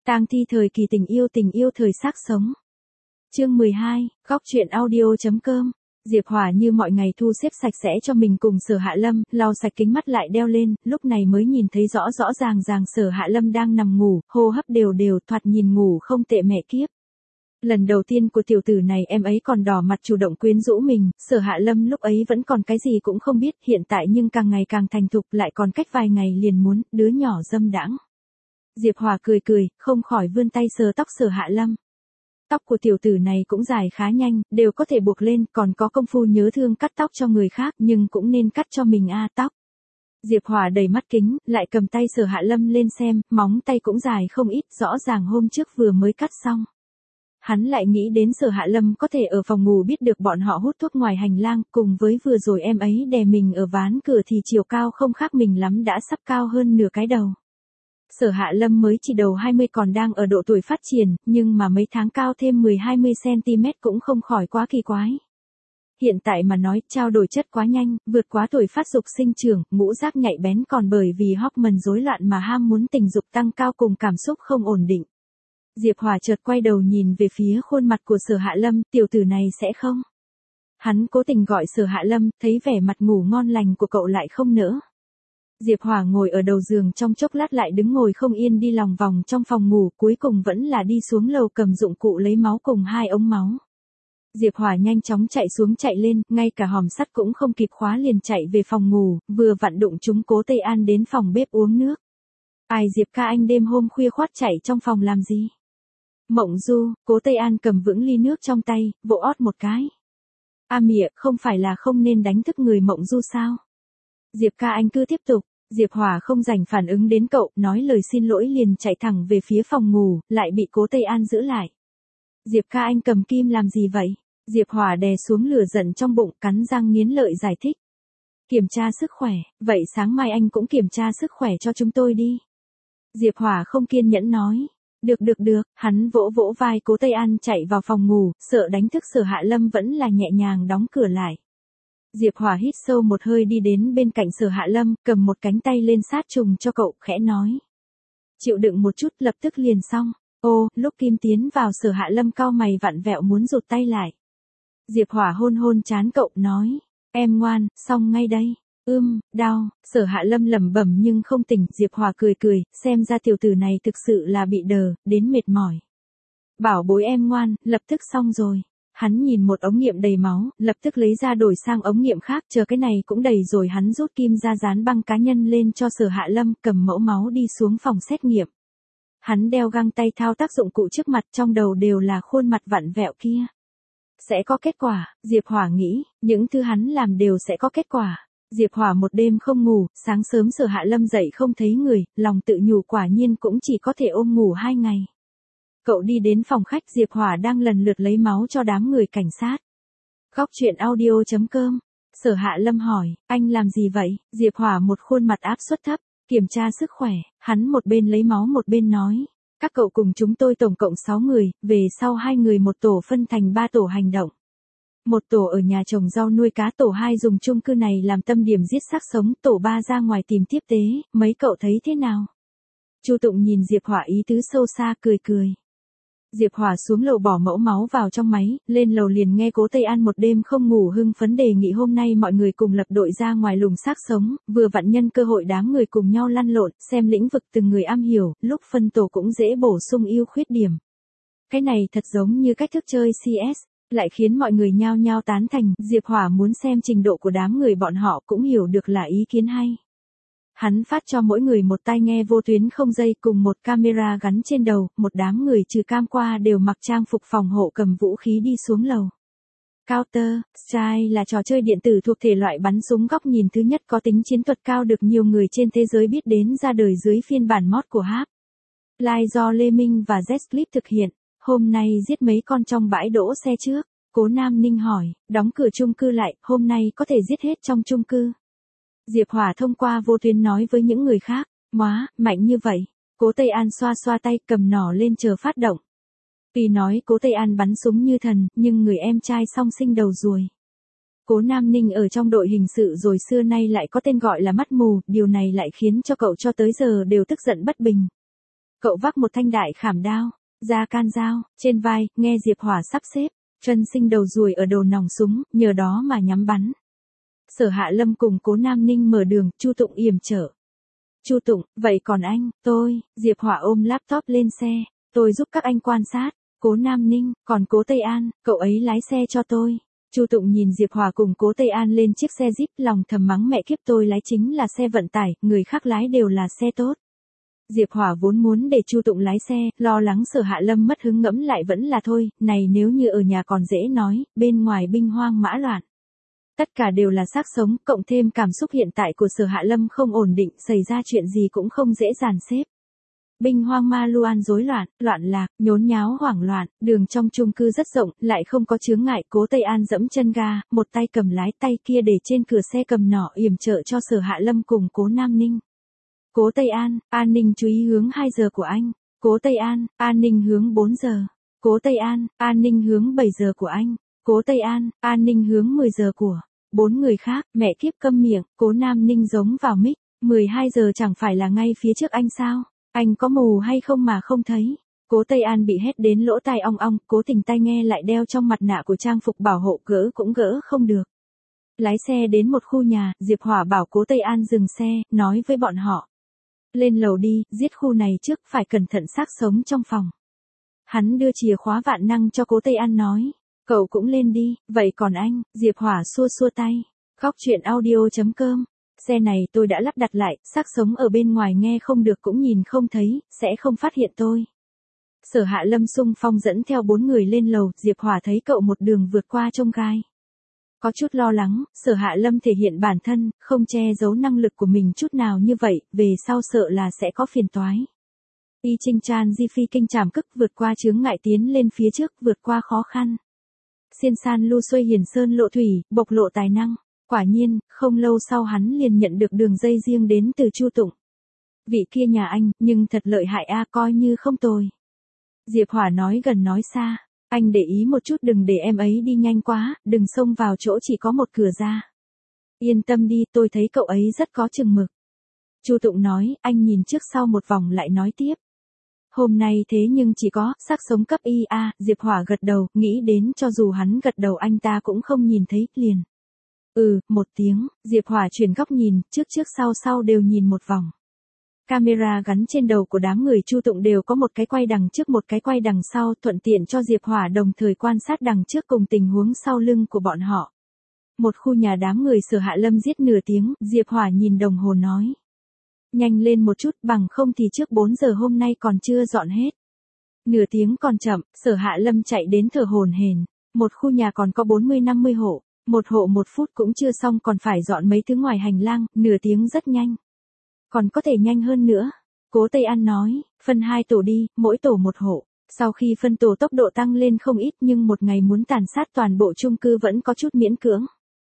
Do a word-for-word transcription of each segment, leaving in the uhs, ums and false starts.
Tang thi thời kỳ tình yêu tình yêu thời xác sống. Chương mười hai, góc truyện audio.com. Diệp Hòa như mọi ngày thu xếp sạch sẽ cho mình cùng Sở Hạ Lâm, lau sạch kính mắt lại đeo lên, lúc này mới nhìn thấy rõ rõ ràng ràng Sở Hạ Lâm đang nằm ngủ, hô hấp đều đều, thoạt nhìn ngủ không tệ mẹ kiếp. Lần đầu tiên của tiểu tử này em ấy còn đỏ mặt chủ động quyến rũ mình, Sở Hạ Lâm lúc ấy vẫn còn cái gì cũng không biết, hiện tại nhưng càng ngày càng thành thục, lại còn cách vài ngày liền muốn, đứa nhỏ dâm đãng. Diệp Hòa cười cười, không khỏi vươn tay sờ tóc Sở Hạ Lâm. Tóc của tiểu tử này cũng dài khá nhanh, đều có thể buộc lên, còn có công phu nhớ thương cắt tóc cho người khác, nhưng cũng nên cắt cho mình a à, tóc. Diệp Hòa đầy mắt kính, lại cầm tay Sở Hạ Lâm lên xem, móng tay cũng dài không ít, rõ ràng hôm trước vừa mới cắt xong. Hắn lại nghĩ đến Sở Hạ Lâm có thể ở phòng ngủ biết được bọn họ hút thuốc ngoài hành lang, cùng với vừa rồi em ấy đè mình ở ván cửa thì chiều cao không khác mình lắm đã sắp cao hơn nửa cái đầu. Sở Hạ Lâm mới chỉ đầu hai mươi còn đang ở độ tuổi phát triển, nhưng mà mấy tháng cao thêm mười hai mươi xăng ti mét cũng không khỏi quá kỳ quái. Hiện tại mà nói, trao đổi chất quá nhanh, vượt quá tuổi phát dục sinh trưởng, ngũ giác nhạy bén còn bởi vì hormone rối loạn mà ham muốn tình dục tăng cao cùng cảm xúc không ổn định. Diệp Hòa chợt quay đầu nhìn về phía khuôn mặt của Sở Hạ Lâm, tiểu tử này sẽ không. Hắn cố tình gọi Sở Hạ Lâm, thấy vẻ mặt ngủ ngon lành của cậu lại không nỡ. Diệp Hòa ngồi ở đầu giường trong chốc lát lại đứng ngồi không yên đi lòng vòng trong phòng ngủ, cuối cùng vẫn là đi xuống lầu cầm dụng cụ lấy máu cùng hai ống máu. Diệp Hòa nhanh chóng chạy xuống chạy lên, ngay cả hòm sắt cũng không kịp khóa liền chạy về phòng ngủ, vừa vặn đụng chúng Cố Tây An đến phòng bếp uống nước. Ai Diệp ca anh đêm hôm khuya khoắt chạy trong phòng làm gì? Mộng Du, Cố Tây An cầm vững ly nước trong tay, vỗ ót một cái. A mịa, không phải là không nên đánh thức người Mộng Du sao? Diệp ca anh cứ tiếp tục. Diệp Hòa không rảnh phản ứng đến cậu, nói lời xin lỗi liền chạy thẳng về phía phòng ngủ, lại bị Cố Tây An giữ lại. Diệp ca anh cầm kim làm gì vậy? Diệp Hòa đè xuống lửa giận trong bụng, cắn răng nghiến lợi giải thích. Kiểm tra sức khỏe, vậy sáng mai anh cũng kiểm tra sức khỏe cho chúng tôi đi. Diệp Hòa không kiên nhẫn nói. Được được được, hắn vỗ vỗ vai Cố Tây An chạy vào phòng ngủ, sợ đánh thức Sở Hạ Lâm vẫn là nhẹ nhàng đóng cửa lại. Diệp Hòa hít sâu một hơi đi đến bên cạnh Sở Hạ Lâm, cầm một cánh tay lên sát trùng cho cậu, khẽ nói. Chịu đựng một chút lập tức liền xong. Ô, lúc Kim tiến vào Sở Hạ Lâm cau mày vặn vẹo muốn rụt tay lại. Diệp Hòa hôn hôn trán cậu, nói. Em ngoan, xong ngay đây. Ưm, đau, Sở Hạ Lâm lẩm bẩm nhưng không tỉnh, Diệp Hòa cười cười, xem ra tiểu tử này thực sự là bị đờ, đến mệt mỏi. Bảo bối em ngoan, lập tức xong rồi. Hắn nhìn một ống nghiệm đầy máu, lập tức lấy ra đổi sang ống nghiệm khác, chờ cái này cũng đầy rồi hắn rút kim ra dán băng cá nhân lên cho Sở Hạ Lâm, cầm mẫu máu đi xuống phòng xét nghiệm. Hắn đeo găng tay thao tác dụng cụ trước mặt, trong đầu đều là khuôn mặt vặn vẹo kia. Sẽ có kết quả, Diệp Hòa nghĩ, những thứ hắn làm đều sẽ có kết quả. Diệp Hòa một đêm không ngủ, sáng sớm Sở Hạ Lâm dậy không thấy người, lòng tự nhủ quả nhiên cũng chỉ có thể ôm ngủ hai ngày. Cậu đi đến phòng khách, Diệp Hòa đang lần lượt lấy máu cho đám người cảnh sát. Góc truyện audio.com. Sở Hạ Lâm hỏi, anh làm gì vậy? Diệp Hòa một khuôn mặt áp suất thấp, kiểm tra sức khỏe, hắn một bên lấy máu một bên nói. Các cậu cùng chúng tôi tổng cộng sáu người, về sau hai người một tổ phân thành ba tổ hành động. Một tổ ở nhà trồng rau nuôi cá, tổ hai dùng chung cư này làm tâm điểm giết xác sống, tổ ba ra ngoài tìm tiếp tế, mấy cậu thấy thế nào? Chu Tụng nhìn Diệp Hòa ý tứ sâu xa, cười cười. Diệp Hòa xuống lầu bỏ mẫu máu vào trong máy, lên lầu liền nghe Cố Tây An một đêm không ngủ hưng phấn đề nghị hôm nay mọi người cùng lập đội ra ngoài lùng xác sống, vừa vặn nhân cơ hội đám người cùng nhau lăn lộn, xem lĩnh vực từng người am hiểu, lúc phân tổ cũng dễ bổ sung ưu khuyết điểm. Cái này thật giống như cách thức chơi xê ét, lại khiến mọi người nhao nhao tán thành, Diệp Hòa muốn xem trình độ của đám người bọn họ cũng hiểu được là ý kiến hay. Hắn phát cho mỗi người một tai nghe vô tuyến không dây cùng một camera gắn trên đầu, một đám người trừ cam qua đều mặc trang phục phòng hộ cầm vũ khí đi xuống lầu. Counter Strike là trò chơi điện tử thuộc thể loại bắn súng góc nhìn thứ nhất có tính chiến thuật cao được nhiều người trên thế giới biết đến, ra đời dưới phiên bản mod của Hap. Live do Lê Minh và Zclip thực hiện. Hôm nay giết mấy con trong bãi đỗ xe trước. Cố Nam Ninh hỏi, đóng cửa chung cư lại, hôm nay có thể giết hết trong chung cư. Diệp Hòa thông qua vô tuyến nói với những người khác, móa, mạnh như vậy. Cố Tây An xoa xoa tay cầm nỏ lên chờ phát động. Tuy nói Cố Tây An bắn súng như thần, nhưng người em trai song sinh đầu ruồi. Cố Nam Ninh ở trong đội hình sự rồi xưa nay lại có tên gọi là mắt mù, điều này lại khiến cho cậu cho tới giờ đều tức giận bất bình. Cậu vác một thanh đại khảm đao, da can dao, trên vai, nghe Diệp Hỏa sắp xếp, Trân Sinh đầu ruồi ở đầu nòng súng, nhờ đó mà nhắm bắn. Sở Hạ Lâm cùng Cố Nam Ninh mở đường, Chu Tụng yểm trở. Chu Tụng, vậy còn anh, tôi, Diệp Hỏa ôm laptop lên xe, tôi giúp các anh quan sát. Cố Nam Ninh, còn Cố Tây An, cậu ấy lái xe cho tôi. Chu Tụng nhìn Diệp Hỏa cùng Cố Tây An lên chiếc xe Jeep, lòng thầm mắng mẹ kiếp, tôi lái chính là xe vận tải, người khác lái đều là xe tốt. Diệp Hỏa vốn muốn để Chu Tụng lái xe, lo lắng Sở Hạ Lâm mất hứng ngẫm lại vẫn là thôi, này nếu như ở nhà còn dễ nói, bên ngoài binh hoang mã loạn. Tất cả đều là xác sống, cộng thêm cảm xúc hiện tại của Sở Hạ Lâm không ổn định, xảy ra chuyện gì cũng không dễ dàn xếp. Binh hoang ma loan rối loạn, loạn lạc, nhốn nháo hoảng loạn, đường trong chung cư rất rộng, lại không có chướng ngại. Cố Tây An dẫm chân ga, một tay cầm lái, tay kia để trên cửa xe cầm nỏ yểm trợ cho Sở Hạ Lâm cùng Cố Nam Ninh. Cố Tây An, an ninh chú ý hướng hai giờ của anh. Cố Tây An, an ninh hướng bốn giờ. Cố Tây An, an ninh hướng bảy giờ của anh. Cố Tây An, an ninh hướng mười giờ của bốn người khác. Mẹ kiếp câm miệng, Cố Nam Ninh giống vào mic, mười hai giờ chẳng phải là ngay phía trước anh sao? Anh có mù hay không mà không thấy? Cố Tây An bị hét đến lỗ tai ong ong, cố tình tai nghe lại đeo trong mặt nạ của trang phục bảo hộ, gỡ cũng gỡ không được. Lái xe đến một khu nhà, Diệp Hỏa bảo Cố Tây An dừng xe, nói với bọn họ. Lên lầu đi, giết khu này trước, phải cẩn thận xác sống trong phòng. Hắn đưa chìa khóa vạn năng cho Cố Tây An nói. Cậu cũng lên đi, vậy còn anh, Diệp Hỏa xua xua tay. Góc chuyện audio chấm com. Xe này tôi đã lắp đặt lại, xác sống ở bên ngoài nghe không được cũng nhìn không thấy, sẽ không phát hiện tôi. Sở Hạ Lâm xung phong dẫn theo bốn người lên lầu, Diệp Hỏa thấy cậu một đường vượt qua chông gai. Có chút lo lắng, Sở Hạ Lâm thể hiện bản thân, không che giấu năng lực của mình chút nào như vậy, về sau sợ là sẽ có phiền toái. Y Trinh Chan Di Phi kinh trảm cức vượt qua chướng ngại tiến lên phía trước, vượt qua khó khăn. Xiên san lu xuôi hiền sơn lộ thủy, bộc lộ tài năng. Quả nhiên, không lâu sau hắn liền nhận được đường dây riêng đến từ Chu Tụng. Vị kia nhà anh, nhưng thật lợi hại a, coi như không tồi. Diệp Hỏa nói gần nói xa, anh để ý một chút đừng để em ấy đi nhanh quá, đừng xông vào chỗ chỉ có một cửa ra. Yên tâm đi, tôi thấy cậu ấy rất có chừng mực. Chu Tụng nói, anh nhìn trước sau một vòng lại nói tiếp. Hôm nay thế nhưng chỉ có, xác sống cấp I A, Diệp Hỏa gật đầu, nghĩ đến cho dù hắn gật đầu anh ta cũng không nhìn thấy, liền. Ừ, một tiếng, Diệp Hỏa chuyển góc nhìn, trước trước sau sau đều nhìn một vòng. Camera gắn trên đầu của đám người Chu Tụng đều có một cái quay đằng trước một cái quay đằng sau, thuận tiện cho Diệp Hỏa đồng thời quan sát đằng trước cùng tình huống sau lưng của bọn họ. Một khu nhà đám người Sở Hạ Lâm giết nửa tiếng, Diệp Hỏa nhìn đồng hồ nói. Nhanh lên một chút, bằng không thì trước bốn giờ hôm nay còn chưa dọn hết. Nửa tiếng còn chậm, Sở Hạ Lâm chạy đến thở hổn hển. Một khu nhà còn có bốn mươi năm mươi hộ. Một hộ một phút cũng chưa xong còn phải dọn mấy thứ ngoài hành lang, nửa tiếng rất nhanh. Còn có thể nhanh hơn nữa. Cố Tây An nói, phân hai tổ đi, mỗi tổ một hộ. Sau khi phân tổ tốc độ tăng lên không ít nhưng một ngày muốn tàn sát toàn bộ chung cư vẫn có chút miễn cưỡng.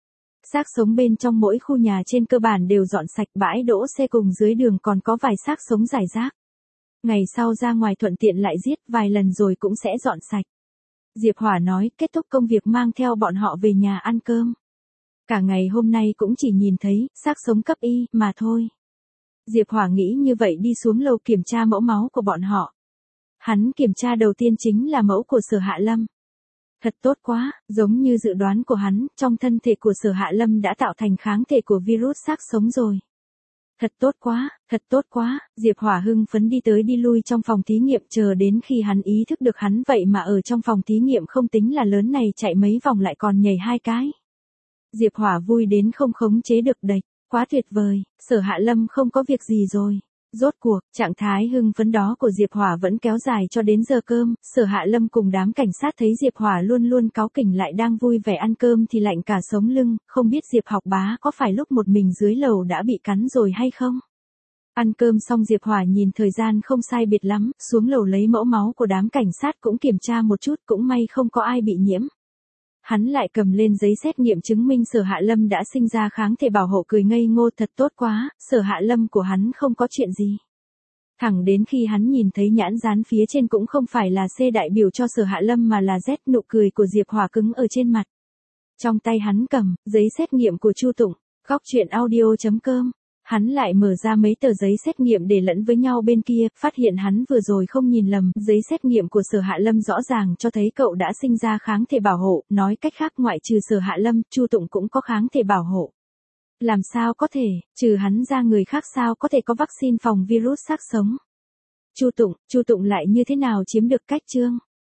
Xác sống bên trong mỗi khu nhà trên cơ bản đều dọn sạch, bãi đỗ xe cùng dưới đường còn có vài xác sống rải rác. Ngày sau ra ngoài thuận tiện lại giết vài lần rồi cũng sẽ dọn sạch. Diệp Hỏa nói, kết thúc công việc mang theo bọn họ về nhà ăn cơm. Cả ngày hôm nay cũng chỉ nhìn thấy, xác sống cấp Y, mà thôi. Diệp Hỏa nghĩ như vậy đi xuống lầu kiểm tra mẫu máu của bọn họ. Hắn kiểm tra đầu tiên chính là mẫu của Sở Hạ Lâm. Thật tốt quá, giống như dự đoán của hắn, trong thân thể của Sở Hạ Lâm đã tạo thành kháng thể của virus xác sống rồi. Thật tốt quá, thật tốt quá, Diệp Hỏa hưng phấn đi tới đi lui trong phòng thí nghiệm chờ đến khi hắn ý thức được hắn vậy mà ở trong phòng thí nghiệm không tính là lớn này chạy mấy vòng lại còn nhảy hai cái. Diệp Hỏa vui đến không khống chế được đạch, quá tuyệt vời, Sở Hạ Lâm không có việc gì rồi. Rốt cuộc, trạng thái hưng phấn đó của Diệp Hỏa vẫn kéo dài cho đến giờ cơm, Sở Hạ Lâm cùng đám cảnh sát thấy Diệp Hỏa luôn luôn cáu kỉnh lại đang vui vẻ ăn cơm thì lạnh cả sống lưng, không biết Diệp học bá có phải lúc một mình dưới lầu đã bị cắn rồi hay không? Ăn cơm xong Diệp Hỏa nhìn thời gian không sai biệt lắm, xuống lầu lấy mẫu máu của đám cảnh sát cũng kiểm tra một chút, cũng may không có ai bị nhiễm. Hắn lại cầm lên giấy xét nghiệm chứng minh Sở Hạ Lâm đã sinh ra kháng thể bảo hộ cười ngây ngô thật tốt quá, Sở Hạ Lâm của hắn không có chuyện gì. Thẳng đến khi hắn nhìn thấy nhãn dán phía trên cũng không phải là C đại biểu cho Sở Hạ Lâm mà là Z, nụ cười của Diệp Hỏa cứng ở trên mặt. Trong tay hắn cầm, giấy xét nghiệm của Chu Tụng, góc chuyện audio chấm com. Hắn lại mở ra mấy tờ giấy xét nghiệm để lẫn với nhau bên kia, phát hiện hắn vừa rồi không nhìn lầm, giấy xét nghiệm của Sở Hạ Lâm rõ ràng cho thấy cậu đã sinh ra kháng thể bảo hộ, nói cách khác ngoại trừ Sở Hạ Lâm, Chu Tụng cũng có kháng thể bảo hộ. Làm sao có thể, trừ hắn ra người khác sao có thể có vaccine phòng virus xác sống? Chu Tụng, Chu Tụng lại như thế nào chiếm được cách Trương